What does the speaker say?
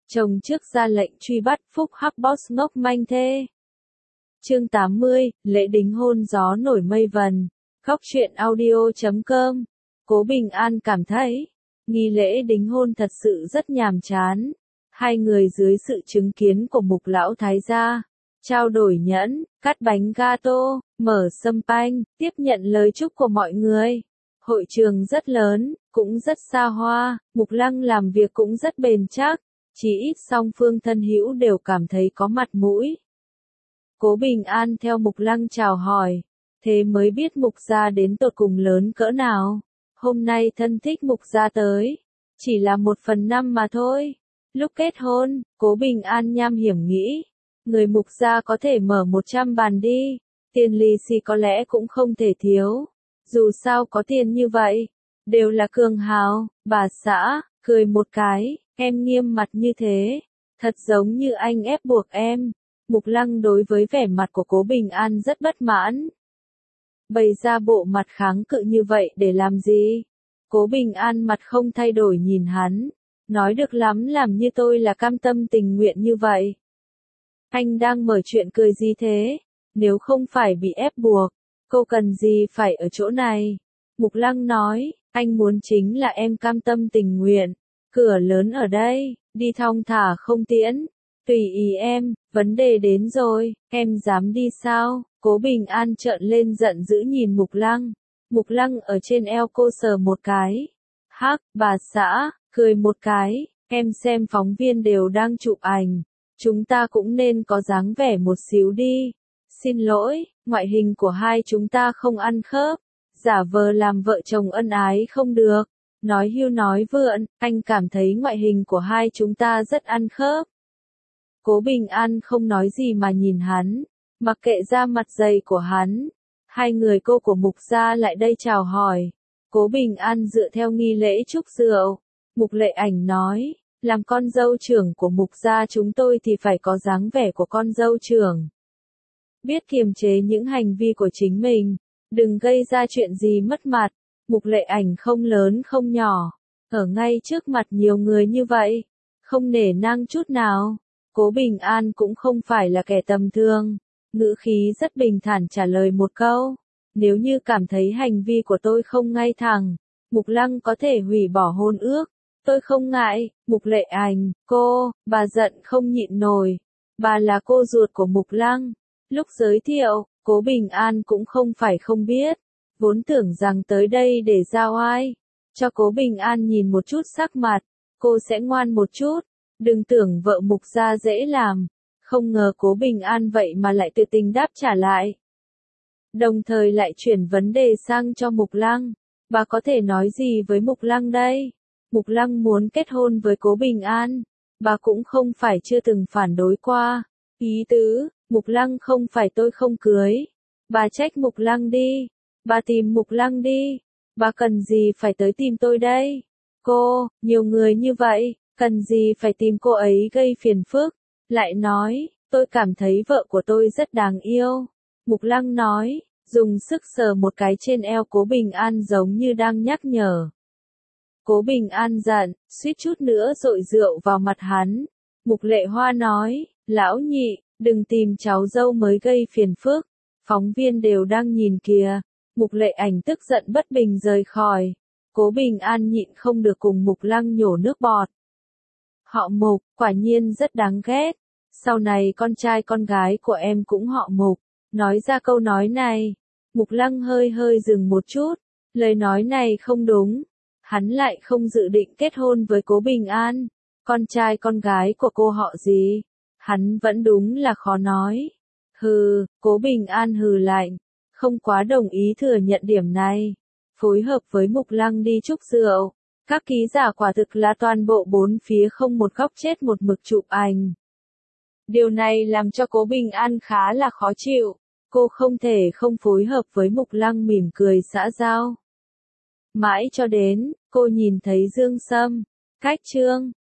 Chồng trước ra lệnh truy bắt Phúc Hắc Boss ngốc manh thê. Chương 80, lễ đính hôn gió nổi mây vần. Góc truyện audio.com. Cố Bình An cảm thấy, nghi lễ đính hôn thật sự rất nhàm chán. Hai người dưới sự chứng kiến của Mục Lão Thái gia, trao đổi nhẫn, cắt bánh gato, mở sâm panh, tiếp nhận lời chúc của mọi người. Hội trường rất lớn, cũng rất xa hoa, Mục Lăng làm việc cũng rất bền chắc, chỉ ít song phương thân hữu đều cảm thấy có mặt mũi. Cố Bình An theo Mục Lăng chào hỏi, thế mới biết Mục gia đến tột cùng lớn cỡ nào. Hôm nay thân thích Mục gia tới, chỉ là 1/5 mà thôi. Lúc kết hôn, Cố Bình An nham hiểm nghĩ, người Mục gia có thể mở 100 bàn đi, tiền lì xì có lẽ cũng không thể thiếu. Dù sao có tiền như vậy, đều là cường hào. Bà xã, cười một cái, em nghiêm mặt như thế, thật giống như anh ép buộc em. Mục Lăng đối với vẻ mặt của Cố Bình An rất bất mãn. Bày ra bộ mặt kháng cự như vậy để làm gì? Cố Bình An mặt không thay đổi nhìn hắn, nói được lắm, làm như tôi là cam tâm tình nguyện như vậy. Anh đang mở chuyện cười gì thế? Nếu không phải bị ép buộc, cô cần gì phải ở chỗ này? Mục Lăng nói, anh muốn chính là em cam tâm tình nguyện. Cửa lớn ở đây, đi thong thả không tiễn. Tùy ý em, vấn đề đến rồi, em dám đi sao? Cố Bình An trợn lên giận dữ nhìn Mục Lăng. Mục Lăng ở trên eo cô sờ một cái. Hắc, bà xã, cười một cái, em xem phóng viên đều đang chụp ảnh. Chúng ta cũng nên có dáng vẻ một xíu đi. Xin lỗi, ngoại hình của hai chúng ta không ăn khớp. Giả vờ làm vợ chồng ân ái không được. Nói hưu nói vượn, anh cảm thấy ngoại hình của hai chúng ta rất ăn khớp. Cố Bình An không nói gì mà nhìn hắn, mặc kệ da mặt dày của hắn. Hai người cô của Mục gia lại đây chào hỏi. Cố Bình An dựa theo nghi lễ chúc rượu. Mục Lệ Ảnh nói, làm con dâu trưởng của Mục gia chúng tôi thì phải có dáng vẻ của con dâu trưởng. Biết kiềm chế những hành vi của chính mình, đừng gây ra chuyện gì mất mặt. Mục Lệ Ảnh không lớn không nhỏ, ở ngay trước mặt nhiều người như vậy, không nể nang chút nào. Cố Bình An cũng không phải là kẻ tầm thường, ngữ khí rất bình thản trả lời một câu, nếu như cảm thấy hành vi của tôi không ngay thẳng, Mục Lăng có thể hủy bỏ hôn ước, tôi không ngại. Mục Lệ Ảnh, bà giận không nhịn nổi, bà là cô ruột của Mục Lăng. Lúc giới thiệu, Cố Bình An cũng không phải không biết, vốn tưởng rằng tới đây để giao oai, cho Cố Bình An nhìn một chút sắc mặt, cô sẽ ngoan một chút, đừng tưởng vợ Mục gia dễ làm. Không ngờ Cố Bình An vậy mà lại tự tình đáp trả lại. Đồng thời lại chuyển vấn đề sang cho Mục Lăng, bà có thể nói gì với Mục Lăng đây? Mục Lăng muốn kết hôn với Cố Bình An, bà cũng không phải chưa từng phản đối qua. Ý tứ, Mục Lăng không phải tôi không cưới. Bà trách Mục Lăng đi, bà tìm Mục Lăng đi, bà cần gì phải tới tìm tôi đây? Nhiều người như vậy, cần gì phải tìm cô ấy gây phiền phức? Lại nói, tôi cảm thấy vợ của tôi rất đáng yêu. Mục Lăng nói, dùng sức sờ một cái trên eo Cố Bình An giống như đang nhắc nhở. Cố Bình An giận, suýt chút nữa dội rượu vào mặt hắn. Mục Lệ Hoa nói, lão nhị, đừng tìm cháu dâu mới gây phiền phức. Phóng viên đều đang nhìn kìa. Mục Lệ Ảnh tức giận bất bình rời khỏi. Cố Bình An nhịn không được cùng Mục Lăng nhổ nước bọt. Họ Mục, quả nhiên rất đáng ghét. Sau này con trai con gái của em cũng họ Mục. Nói ra câu nói này, Mục Lăng hơi dừng một chút. Lời nói này không đúng. Hắn lại không dự định kết hôn với Cố Bình An. Con trai con gái của cô họ gì? Hắn vẫn đúng là khó nói. Hừ, Cố Bình An hừ lạnh, không quá đồng ý thừa nhận điểm này. Phối hợp với Mục Lăng đi chúc rượu. Các ký giả quả thực là toàn bộ bốn phía không một góc chết một mực chụp ảnh. Điều này làm cho Cố Bình An khá là khó chịu. Cô không thể không phối hợp với Mục Lăng mỉm cười xã giao. Mãi cho đến, cô nhìn thấy Dương Sâm, cách Trương